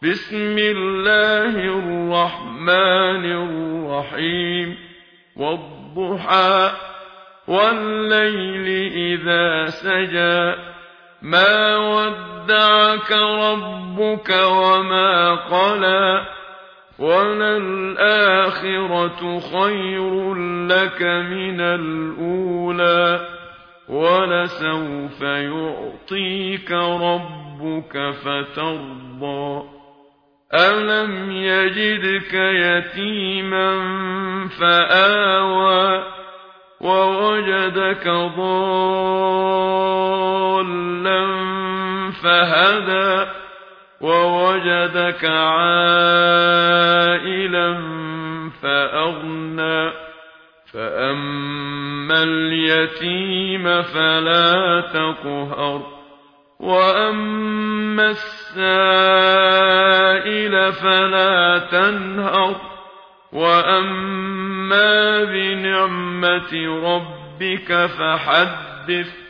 بسم الله الرحمن الرحيم والضحى والليل إذا سجى ما ودعك ربك وما قلى وللآخرة خير لك من الأولى ولسوف يعطيك ربك فترضى ألم يجدك يتيما فآوى ووجدك ضالا فهدى ووجدك عائلا فأغنى فأما اليتيم فلا تقهر وأما السائل فلا تنهر وأما بنعمة ربك فحدث